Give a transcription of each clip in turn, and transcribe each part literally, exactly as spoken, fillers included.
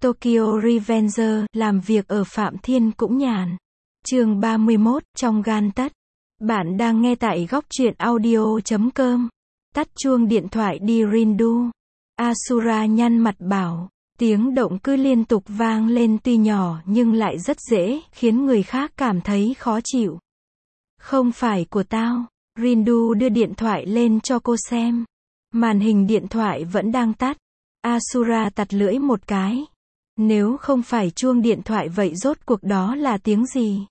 Tokyo Revenger, làm việc ở Phạm Thiên cũng nhàn. Chương ba mươi mốt, trong gan tấc. Bạn đang nghe tại góc truyện audio chấm com. Tắt chuông điện thoại đi Rindu. Asura nhăn mặt bảo, tiếng động cứ liên tục vang lên tuy nhỏ nhưng lại rất dễ, khiến người khác cảm thấy khó chịu. Không phải của tao. Rindu đưa điện thoại lên cho cô xem. Màn hình điện thoại vẫn đang tắt. Asura tặc lưỡi một cái. Nếu không phải chuông điện thoại vậy rốt cuộc đó là tiếng gì?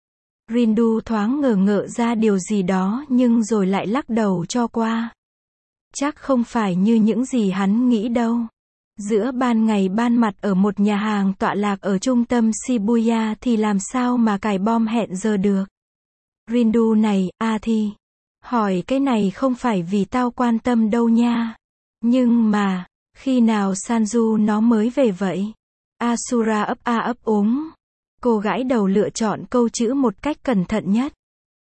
Rindu thoáng ngờ ngợ ra điều gì đó nhưng rồi lại lắc đầu cho qua. Chắc không phải như những gì hắn nghĩ đâu. Giữa ban ngày ban mặt ở một nhà hàng tọa lạc ở trung tâm Shibuya thì làm sao mà cài bom hẹn giờ được. Rindu này, à thì. Hỏi cái này không phải vì tao quan tâm đâu nha. Nhưng mà, khi nào Sanju nó mới về vậy? Asura ấp a ấp úng. Cô gãi đầu lựa chọn câu chữ một cách cẩn thận nhất.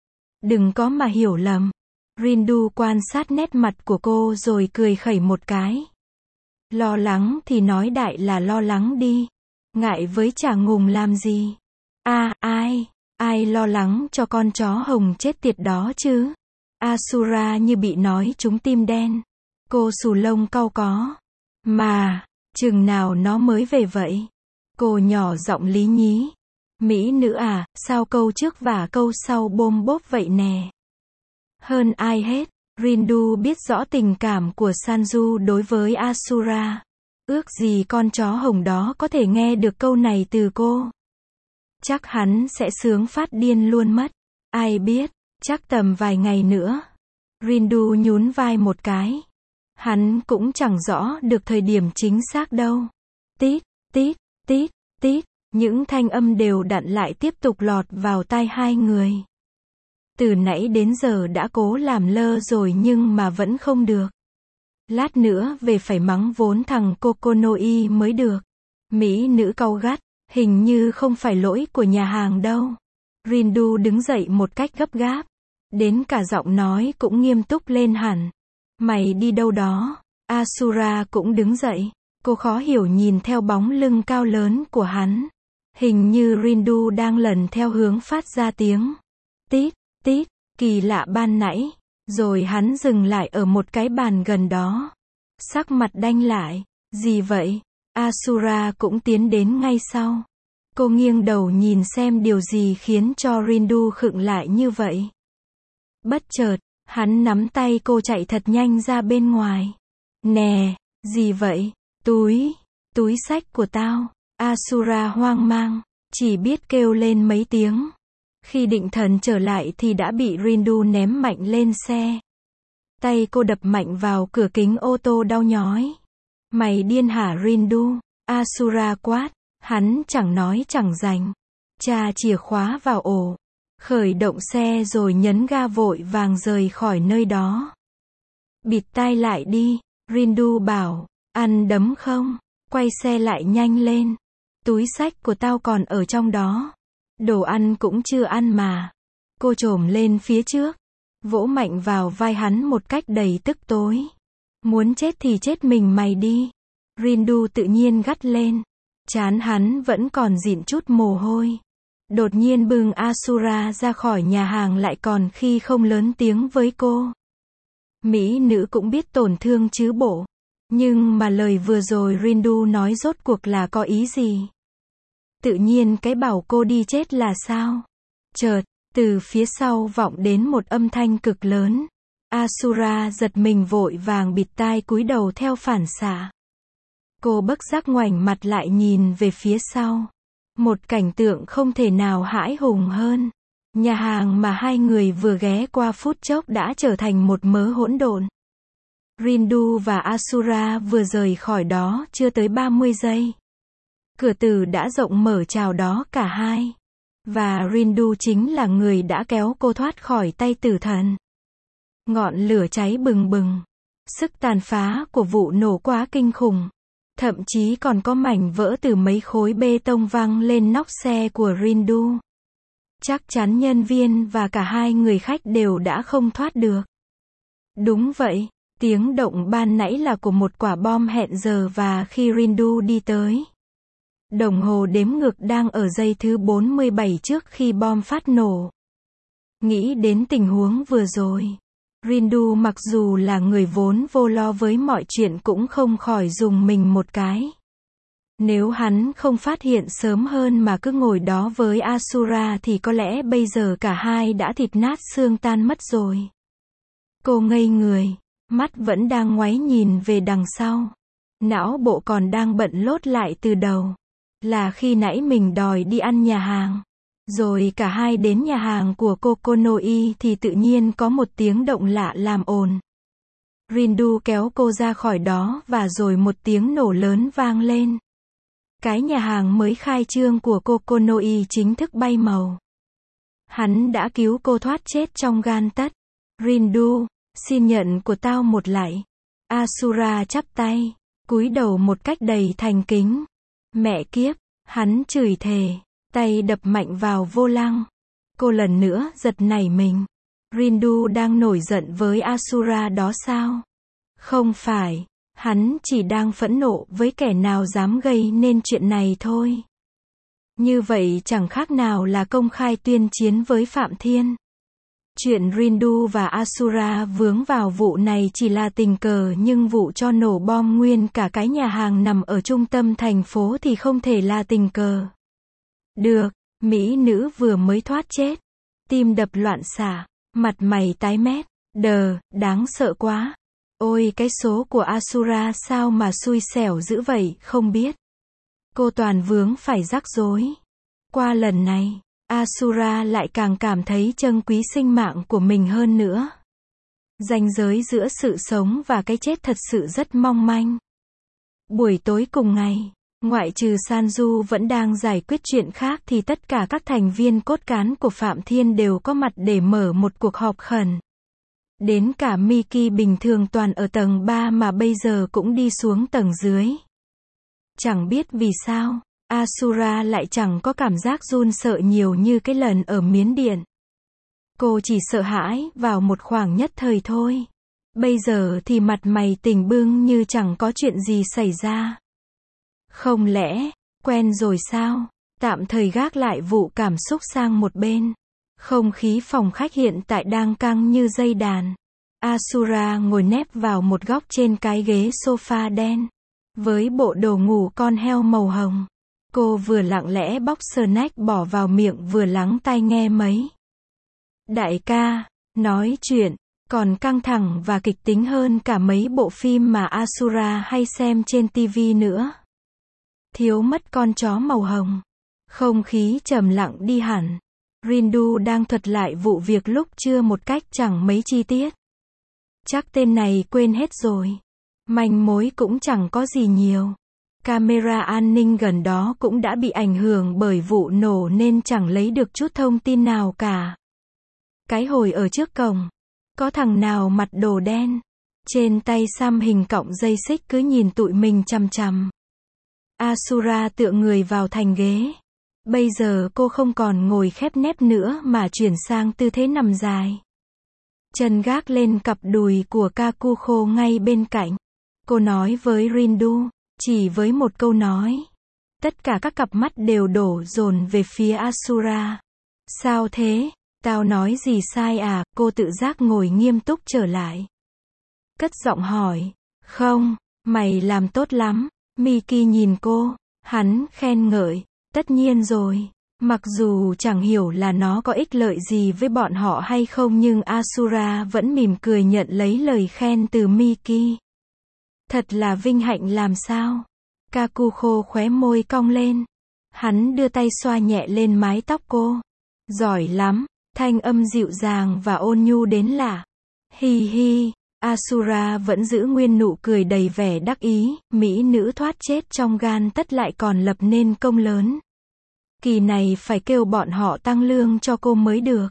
Đừng có mà hiểu lầm. Rindu quan sát nét mặt của cô rồi cười khẩy một cái. Lo lắng thì nói đại là lo lắng đi. Ngại với chả ngùng làm gì. À, ai? Ai lo lắng cho con chó hồng chết tiệt đó chứ? Asura như bị nói trúng tim đen. Cô xù lông cau có. Mà, chừng nào nó mới về vậy? Cô nhỏ giọng lý nhí. Mỹ nữ à, sao câu trước và câu sau bôm bốp vậy nè? Hơn ai hết, Rindu biết rõ tình cảm của Sanju đối với Asura. Ước gì con chó hồng đó có thể nghe được câu này từ cô. Chắc hắn sẽ sướng phát điên luôn mất. Ai biết, chắc tầm vài ngày nữa. Rindu nhún vai một cái. Hắn cũng chẳng rõ được thời điểm chính xác đâu. Tít, tít, tít, tít. Những thanh âm đều đặn lại tiếp tục lọt vào tai hai người. Từ nãy đến giờ đã cố làm lơ rồi nhưng mà vẫn không được. Lát nữa về phải mắng vốn thằng Kokonoi mới được. Mỹ nữ cau gắt, hình như không phải lỗi của nhà hàng đâu. Rindu đứng dậy một cách gấp gáp. Đến cả giọng nói cũng nghiêm túc lên hẳn. Mày đi đâu đó? Asura cũng đứng dậy. Cô khó hiểu nhìn theo bóng lưng cao lớn của hắn. Hình như Rindu đang lần theo hướng phát ra tiếng. Tít, tít, kỳ lạ ban nãy. Rồi hắn dừng lại ở một cái bàn gần đó. Sắc mặt đanh lại. Gì vậy? Asura cũng tiến đến ngay sau. Cô nghiêng đầu nhìn xem điều gì khiến cho Rindu khựng lại như vậy. Bất chợt, hắn nắm tay cô chạy thật nhanh ra bên ngoài. Nè, gì vậy? Túi, túi xách của tao. Asura hoang mang, chỉ biết kêu lên mấy tiếng. Khi định thần trở lại thì đã bị Rindu ném mạnh lên xe. Tay cô đập mạnh vào cửa kính ô tô đau nhói. Mày điên hả Rindu? Asura quát, hắn chẳng nói chẳng dành. Chà chìa khóa vào ổ. Khởi động xe rồi nhấn ga vội vàng rời khỏi nơi đó. Bịt tai lại đi, Rindu bảo, ăn đấm không? Quay xe lại nhanh lên. Túi xách của tao còn ở trong đó. Đồ ăn cũng chưa ăn mà. Cô chồm lên phía trước. Vỗ mạnh vào vai hắn một cách đầy tức tối. Muốn chết thì chết mình mày đi. Rindu tự nhiên gắt lên. Trán hắn vẫn còn dịn chút mồ hôi. Đột nhiên bưng Asura ra khỏi nhà hàng lại còn khi không lớn tiếng với cô. Mỹ nữ cũng biết tổn thương chứ bộ. Nhưng mà lời vừa rồi Rindu nói rốt cuộc là có ý gì? Tự nhiên cái bảo cô đi chết là sao? Chợt, từ phía sau vọng đến một âm thanh cực lớn. Asura giật mình vội vàng bịt tai cúi đầu theo phản xạ. Cô bất giác ngoảnh mặt lại nhìn về phía sau. Một cảnh tượng không thể nào hãi hùng hơn. Nhà hàng mà hai người vừa ghé qua phút chốc đã trở thành một mớ hỗn độn. Rindu và Asura vừa rời khỏi đó chưa tới ba mươi giây. Cửa tử đã rộng mở chào đó cả hai. Và Rindu chính là người đã kéo cô thoát khỏi tay tử thần. Ngọn lửa cháy bừng bừng. Sức tàn phá của vụ nổ quá kinh khủng. Thậm chí còn có mảnh vỡ từ mấy khối bê tông văng lên nóc xe của Rindu. Chắc chắn nhân viên và cả hai người khách đều đã không thoát được. Đúng vậy. Tiếng động ban nãy là của một quả bom hẹn giờ và khi Rindu đi tới. Đồng hồ đếm ngược đang ở giây thứ bốn mươi bảy trước khi bom phát nổ. Nghĩ đến tình huống vừa rồi, Rindu mặc dù là người vốn vô lo với mọi chuyện cũng không khỏi rùng mình một cái. Nếu hắn không phát hiện sớm hơn mà cứ ngồi đó với Asura thì có lẽ bây giờ cả hai đã thịt nát xương tan mất rồi. Cô ngây người, mắt vẫn đang ngoáy nhìn về đằng sau. Não bộ còn đang bận lốt lại từ đầu. Là khi nãy mình đòi đi ăn nhà hàng. Rồi cả hai đến nhà hàng của Kokonoi thì tự nhiên có một tiếng động lạ làm ồn. Rindu kéo cô ra khỏi đó và rồi một tiếng nổ lớn vang lên. Cái nhà hàng mới khai trương của Kokonoi chính thức bay màu. Hắn đã cứu cô thoát chết trong gan tấc. Rindu, xin nhận của tao một lạy. Asura chắp tay, cúi đầu một cách đầy thành kính. Mẹ kiếp, hắn chửi thề, tay đập mạnh vào vô lăng. Cô lần nữa giật nảy mình. Rindu đang nổi giận với Asura đó sao? Không phải, hắn chỉ đang phẫn nộ với kẻ nào dám gây nên chuyện này thôi. Như vậy chẳng khác nào là công khai tuyên chiến với Phạm Thiên. Chuyện Rindu và Asura vướng vào vụ này chỉ là tình cờ, nhưng vụ cho nổ bom nguyên cả cái nhà hàng nằm ở trung tâm thành phố thì không thể là tình cờ. Được, mỹ nữ vừa mới thoát chết. Tim đập loạn xạ, mặt mày tái mét, đờ, đáng sợ quá. Ôi cái số của Asura sao mà xui xẻo dữ vậy, không biết. Cô toàn vướng phải rắc rối. Qua lần này, Asura lại càng cảm thấy trân quý sinh mạng của mình hơn nữa. Ranh giới giữa sự sống và cái chết thật sự rất mong manh. Buổi tối cùng ngày, ngoại trừ Sanju vẫn đang giải quyết chuyện khác thì tất cả các thành viên cốt cán của Phạm Thiên đều có mặt để mở một cuộc họp khẩn. Đến cả Miki bình thường toàn ở tầng ba mà bây giờ cũng đi xuống tầng dưới. Chẳng biết vì sao, Asura lại chẳng có cảm giác run sợ nhiều như cái lần ở Miến Điện. Cô chỉ sợ hãi vào một khoảng nhất thời thôi. Bây giờ thì mặt mày tỉnh bưng như chẳng có chuyện gì xảy ra. Không lẽ, quen rồi sao? Tạm thời gác lại vụ cảm xúc sang một bên. Không khí phòng khách hiện tại đang căng như dây đàn. Asura ngồi nép vào một góc trên cái ghế sofa đen. Với bộ đồ ngủ con heo màu hồng. Cô vừa lặng lẽ bóc snack bỏ vào miệng vừa lắng tai nghe mấy. Đại ca, nói chuyện, còn căng thẳng và kịch tính hơn cả mấy bộ phim mà Asura hay xem trên ti vi nữa. Thiếu mất con chó màu hồng. Không khí trầm lặng đi hẳn. Rindu đang thuật lại vụ việc lúc trưa một cách chẳng mấy chi tiết. Chắc tên này quên hết rồi. Manh mối cũng chẳng có gì nhiều. Camera an ninh gần đó cũng đã bị ảnh hưởng bởi vụ nổ nên chẳng lấy được chút thông tin nào cả. Cái hồi ở trước cổng, có thằng nào mặc đồ đen, trên tay xăm hình cọng dây xích cứ nhìn tụi mình chằm chằm. Asura tựa người vào thành ghế. Bây giờ cô không còn ngồi khép nép nữa mà chuyển sang tư thế nằm dài. Chân gác lên cặp đùi của Kakuko ngay bên cạnh. Cô nói với Rindu, chỉ với một câu nói. Tất cả các cặp mắt đều đổ dồn về phía Asura. Sao thế? Tao nói gì sai à? Cô tự giác ngồi nghiêm túc trở lại. Cất giọng hỏi. Không, mày làm tốt lắm. Miki nhìn cô. Hắn khen ngợi. Tất nhiên rồi. Mặc dù chẳng hiểu là nó có ích lợi gì với bọn họ hay không nhưng Asura vẫn mỉm cười nhận lấy lời khen từ Miki. Thật là vinh hạnh làm sao? Kakuko khóe môi cong lên. Hắn đưa tay xoa nhẹ lên mái tóc cô. Giỏi lắm, thanh âm dịu dàng và ôn nhu đến lạ. Hi hi, Asura vẫn giữ nguyên nụ cười đầy vẻ đắc ý, mỹ nữ thoát chết trong gan tất lại còn lập nên công lớn. Kỳ này phải kêu bọn họ tăng lương cho cô mới được.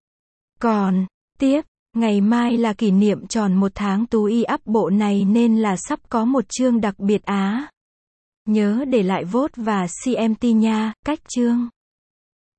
Còn, tiếp, ngày mai là kỷ niệm tròn một tháng tú y ắp bộ này nên là sắp có một chương đặc biệt á. Nhớ để lại vote và xê em tê nha, cách chương.